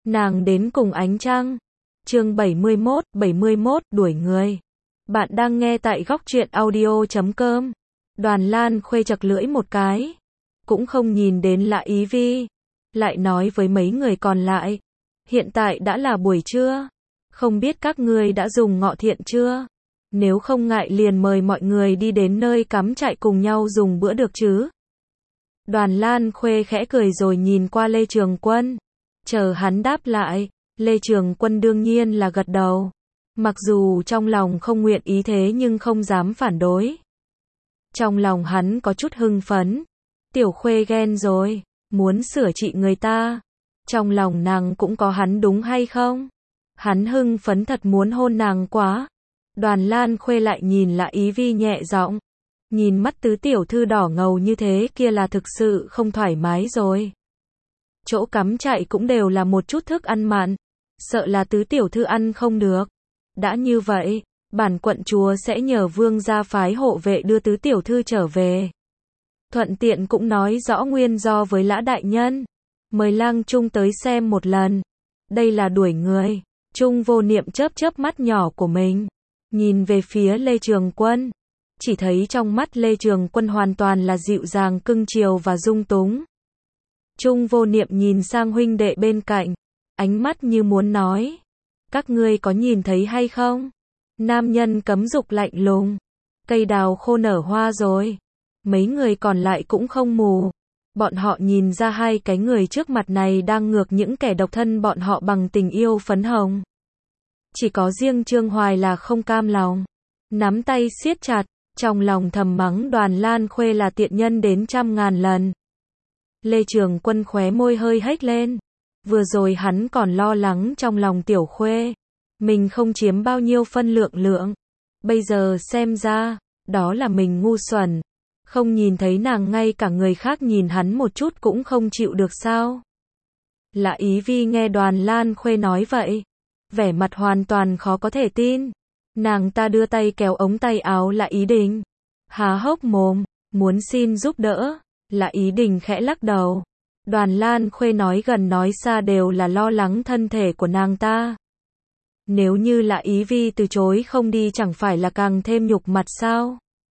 Nàng đến cùng ánh trăng. Chương 71 đuổi người. Bạn đang nghe tại góc truyện audio.com. Đoàn Lan Khuê chật lưỡi một cái, cũng không nhìn đến Lã Ý Vi, lại nói với mấy người còn lại, hiện tại đã là buổi trưa, không biết các ngươi đã dùng ngọ thiện chưa? Nếu không ngại liền mời mọi người đi đến nơi cắm trại cùng nhau dùng bữa được chứ? Đoàn Lan Khuê khẽ cười rồi nhìn qua Lê Trường Quân, chờ hắn đáp lại. Lê Trường Quân đương nhiên là gật đầu, mặc dù trong lòng không nguyện ý thế nhưng không dám phản đối. Trong lòng hắn có chút hưng phấn, Tiểu Khuê ghen rồi, muốn sửa trị người ta. Trong lòng nàng cũng có hắn đúng hay không? Hắn hưng phấn thật muốn hôn nàng quá. Đoàn Lan Khuê lại nhìn Lã Ý Vi nhẹ giọng, nhìn mắt tứ tiểu thư đỏ ngầu như thế kia là thực sự không thoải mái rồi. Chỗ cắm trại cũng đều là một chút thức ăn mặn, sợ là tứ tiểu thư ăn không được. Đã như vậy, bản quận chúa sẽ nhờ vương gia phái hộ vệ đưa tứ tiểu thư trở về. Thuận tiện cũng nói rõ nguyên do với Lã đại nhân, mời lang trung tới xem một lần. Đây là đuổi người. Trung Vô Niệm chớp chớp mắt nhỏ của mình, nhìn về phía Lê Trường Quân, chỉ thấy trong mắt Lê Trường Quân hoàn toàn là dịu dàng cưng chiều và dung túng. Trung Vô Niệm nhìn sang huynh đệ bên cạnh, ánh mắt như muốn nói, các ngươi có nhìn thấy hay không? Nam nhân cấm dục lạnh lùng, cây đào khô nở hoa rồi. Mấy người còn lại cũng không mù, bọn họ nhìn ra hai cái người trước mặt này đang ngược những kẻ độc thân bọn họ bằng tình yêu phấn hồng. Chỉ có riêng Trương Hoài là không cam lòng, nắm tay siết chặt, trong lòng thầm mắng Đoàn Lan Khuê là tiện nhân đến 100.000 lần. Lê Trường Quân khóe môi hơi hếch lên, vừa rồi hắn còn lo lắng trong lòng Tiểu Khuê, mình không chiếm bao nhiêu phân lượng, bây giờ xem ra, đó là mình ngu xuẩn, không nhìn thấy nàng ngay cả người khác nhìn hắn một chút cũng không chịu được sao? Lã Ý Vi nghe Đoàn Lan Khuê nói vậy, vẻ mặt hoàn toàn khó có thể tin. Nàng ta đưa tay kéo ống tay áo Lã Ý Đình, há hốc mồm, muốn xin giúp đỡ. Lã Ý Đình khẽ lắc đầu. Đoàn Lan Khuê nói gần nói xa đều là lo lắng thân thể của nàng ta. Nếu như Lã Ý Vi từ chối không đi chẳng phải là càng thêm nhục mặt sao?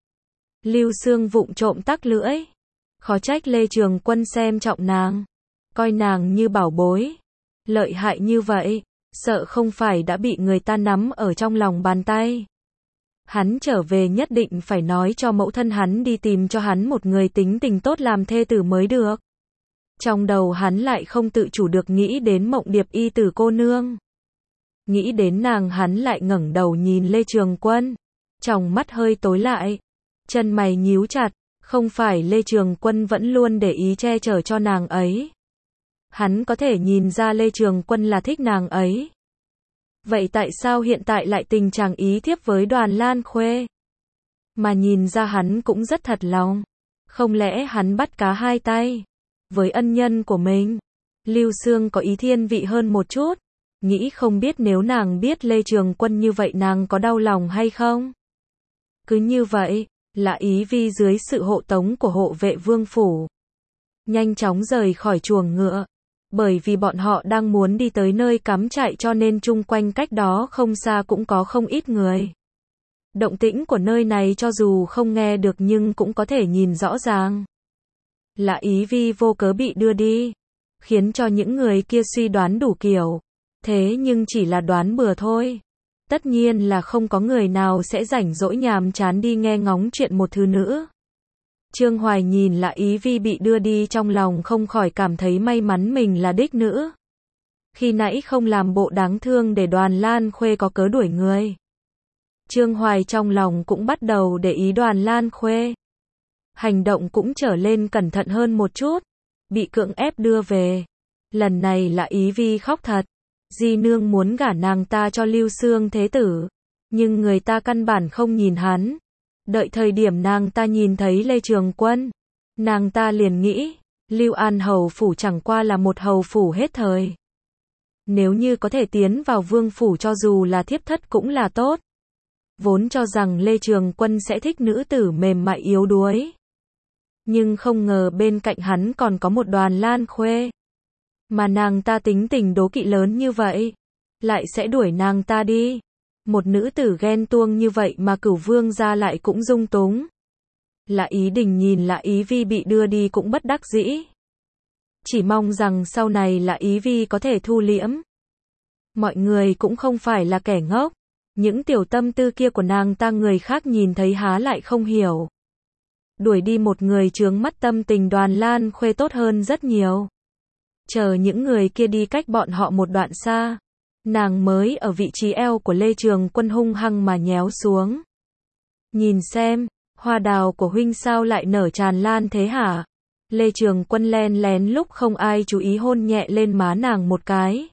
Lưu Xương vụng trộm tắc lưỡi, khó trách Lê Trường Quân xem trọng nàng, coi nàng như bảo bối, lợi hại như vậy, sợ không phải đã bị người ta nắm ở trong lòng bàn tay. Hắn trở về nhất định phải nói cho mẫu thân hắn đi tìm cho hắn một người tính tình tốt làm thê tử mới được. Trong đầu hắn lại không tự chủ được nghĩ đến Mộng Điệp y tử cô nương. Nghĩ đến nàng hắn lại ngẩng đầu nhìn Lê Trường Quân, tròng mắt hơi tối lại, chân mày nhíu chặt, không phải Lê Trường Quân vẫn luôn để ý che chở cho nàng ấy. Hắn có thể nhìn ra Lê Trường Quân là thích nàng ấy. Vậy tại sao hiện tại lại tình trạng ý thiếp với Đoàn Lan Khuê? Mà nhìn ra hắn cũng rất thật lòng. Không lẽ hắn bắt cá hai tay với ân nhân của mình? Lưu Xương có ý thiên vị hơn một chút, nghĩ không biết nếu nàng biết Lê Trường Quân như vậy nàng có đau lòng hay không? Cứ như vậy, Lã Ý Vi dưới sự hộ tống của hộ vệ vương phủ, nhanh chóng rời khỏi chuồng ngựa. Bởi vì bọn họ đang muốn đi tới nơi cắm trại cho nên chung quanh cách đó không xa cũng có không ít người. Động tĩnh của nơi này cho dù không nghe được nhưng cũng có thể nhìn rõ ràng. Lã Ý Vi vô cớ bị đưa đi, khiến cho những người kia suy đoán đủ kiểu. Thế nhưng chỉ là đoán bừa thôi. Tất nhiên là không có người nào sẽ rảnh rỗi nhàm chán đi nghe ngóng chuyện một thứ nữ. Trương Hoài nhìn Lã Ý Vi bị đưa đi trong lòng không khỏi cảm thấy may mắn mình là đích nữ. Khi nãy không làm bộ đáng thương để Đoàn Lan Khuê có cớ đuổi người. Trương Hoài trong lòng cũng bắt đầu để ý Đoàn Lan Khuê. Hành động cũng trở lên cẩn thận hơn một chút. Bị cưỡng ép đưa về. Lần này Lã Ý Vi khóc thật. Di nương muốn gả nàng ta cho Lưu Xương thế tử. Nhưng người ta căn bản không nhìn hắn. Đợi thời điểm nàng ta nhìn thấy Lê Trường Quân, nàng ta liền nghĩ, Lưu An hầu phủ chẳng qua là một hầu phủ hết thời. Nếu như có thể tiến vào vương phủ cho dù là thiếp thất cũng là tốt. Vốn cho rằng Lê Trường Quân sẽ thích nữ tử mềm mại yếu đuối. Nhưng không ngờ bên cạnh hắn còn có một Đoàn Lan Khuê. Mà nàng ta tính tình đố kỵ lớn như vậy, lại sẽ đuổi nàng ta đi. Một nữ tử ghen tuông như vậy mà Cửu Vương gia lại cũng dung túng. Lã Ý Đình nhìn Lã Ý Vi bị đưa đi cũng bất đắc dĩ. Chỉ mong rằng sau này Lã Ý Vi có thể thu liễm. Mọi người cũng không phải là kẻ ngốc. Những tiểu tâm tư kia của nàng ta người khác nhìn thấy há lại không hiểu. Đuổi đi một người chướng mắt tâm tình Đoàn Lan Khuê tốt hơn rất nhiều. Chờ những người kia đi cách bọn họ một đoạn xa, nàng mới ở vị trí eo của Lê Trường Quân hung hăng mà nhéo xuống. Nhìn xem, hoa đào của huynh sao lại nở tràn lan thế hả? Lê Trường Quân len lén lúc không ai chú ý hôn nhẹ lên má nàng một cái.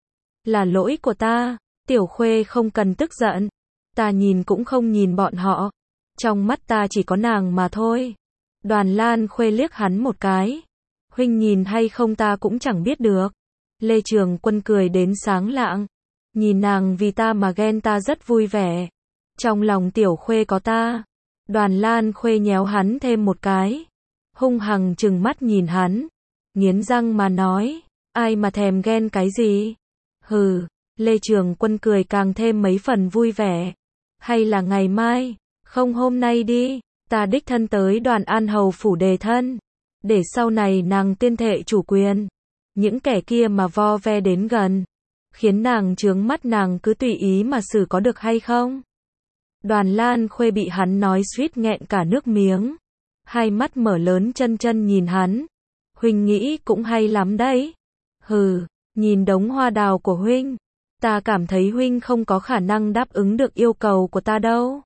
Là lỗi của ta, Tiểu Khuê không cần tức giận. Ta nhìn cũng không nhìn bọn họ. Trong mắt ta chỉ có nàng mà thôi. Đoàn Lan Khuê liếc hắn một cái. Huynh nhìn hay không ta cũng chẳng biết được. Lê Trường Quân cười đến sáng lạng. Nhìn nàng vì ta mà ghen ta rất vui vẻ. Trong lòng Tiểu Khuê có ta. Đoàn Lan Khuê nhéo hắn thêm một cái. Hung hăng trừng mắt nhìn hắn. Nghiến răng mà nói. Ai mà thèm ghen cái gì? Hừ. Lê Trường Quân cười càng thêm mấy phần vui vẻ. Hay là ngày mai? Không hôm nay đi. Ta đích thân tới Đoàn An Hầu phủ đề thân. Để sau này nàng tuyên thệ chủ quyền. Những kẻ kia mà vo ve đến gần. Khiến nàng chướng mắt nàng cứ tùy ý mà xử có được hay không? Đoàn Lan Khuê bị hắn nói suýt nghẹn cả nước miếng. Hai mắt mở lớn chân chân nhìn hắn. Huynh nghĩ cũng hay lắm đấy. Hừ, nhìn đống hoa đào của huynh. Ta cảm thấy huynh không có khả năng đáp ứng được yêu cầu của ta đâu.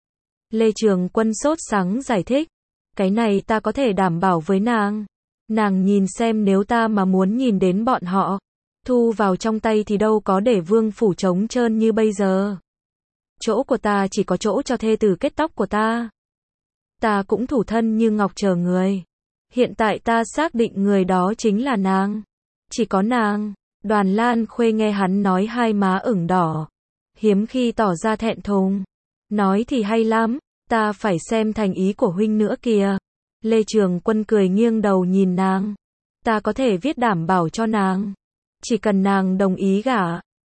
Lê Trường Quân sốt sắng giải thích. Cái này ta có thể đảm bảo với nàng. Nàng nhìn xem nếu ta mà muốn nhìn đến bọn họ. Thu vào trong tay thì đâu có để vương phủ trống trơn như bây giờ. Chỗ của ta chỉ có chỗ cho thê tử kết tóc của ta. Ta cũng thủ thân như ngọc chờ người. Hiện tại ta xác định người đó chính là nàng. Chỉ có nàng. Đoàn Lan Khuê nghe hắn nói hai má ửng đỏ. Hiếm khi tỏ ra thẹn thùng. Nói thì hay lắm. Ta phải xem thành ý của huynh nữa kìa. Lê Trường Quân cười nghiêng đầu nhìn nàng. Ta có thể viết đảm bảo cho nàng. Chỉ cần nàng đồng ý gả.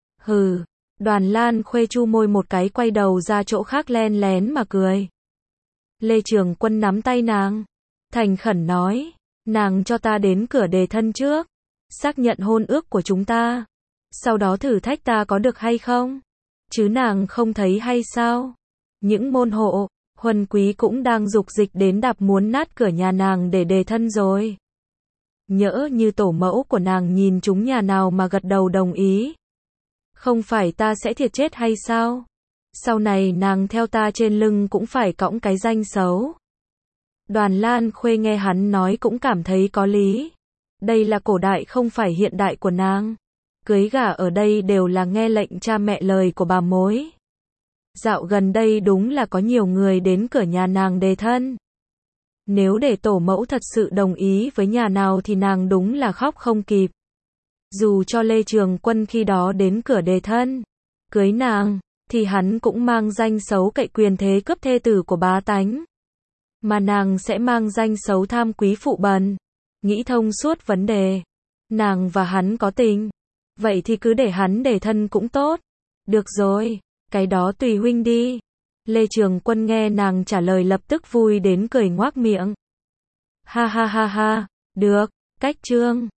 Hừ. Đoàn Lan Khuê chu môi một cái quay đầu ra chỗ khác len lén mà cười. Lê Trường Quân nắm tay nàng. Thành khẩn nói. Nàng cho ta đến cửa đề thân trước. Xác nhận hôn ước của chúng ta. Sau đó thử thách ta có được hay không. Chứ nàng không thấy hay sao? Những môn hộ, huân quý cũng đang dục dịch đến đạp muốn nát cửa nhà nàng để đề thân rồi. Nhỡ như tổ mẫu của nàng nhìn chúng nhà nào mà gật đầu đồng ý. Không phải ta sẽ thiệt chết hay sao? Sau này nàng theo ta trên lưng cũng phải cõng cái danh xấu. Đoàn Lan Khuê nghe hắn nói cũng cảm thấy có lý. Đây là cổ đại không phải hiện đại của nàng. Cưới gả ở đây đều là nghe lệnh cha mẹ lời của bà mối. Dạo gần đây đúng là có nhiều người đến cửa nhà nàng đề thân. Nếu để tổ mẫu thật sự đồng ý với nhà nào thì nàng đúng là khóc không kịp. Dù cho Lê Trường Quân khi đó đến cửa đề thân, cưới nàng, thì hắn cũng mang danh xấu cậy quyền thế cướp thê tử của bá tánh. Mà nàng sẽ mang danh xấu tham quý phụ bần. Nghĩ thông suốt vấn đề. Nàng và hắn có tình. Vậy thì cứ để hắn đề thân cũng tốt. Được rồi, cái đó tùy huynh đi. Lê Trường Quân nghe nàng trả lời lập tức vui đến cười ngoác miệng. Ha ha ha ha, được, cách chương.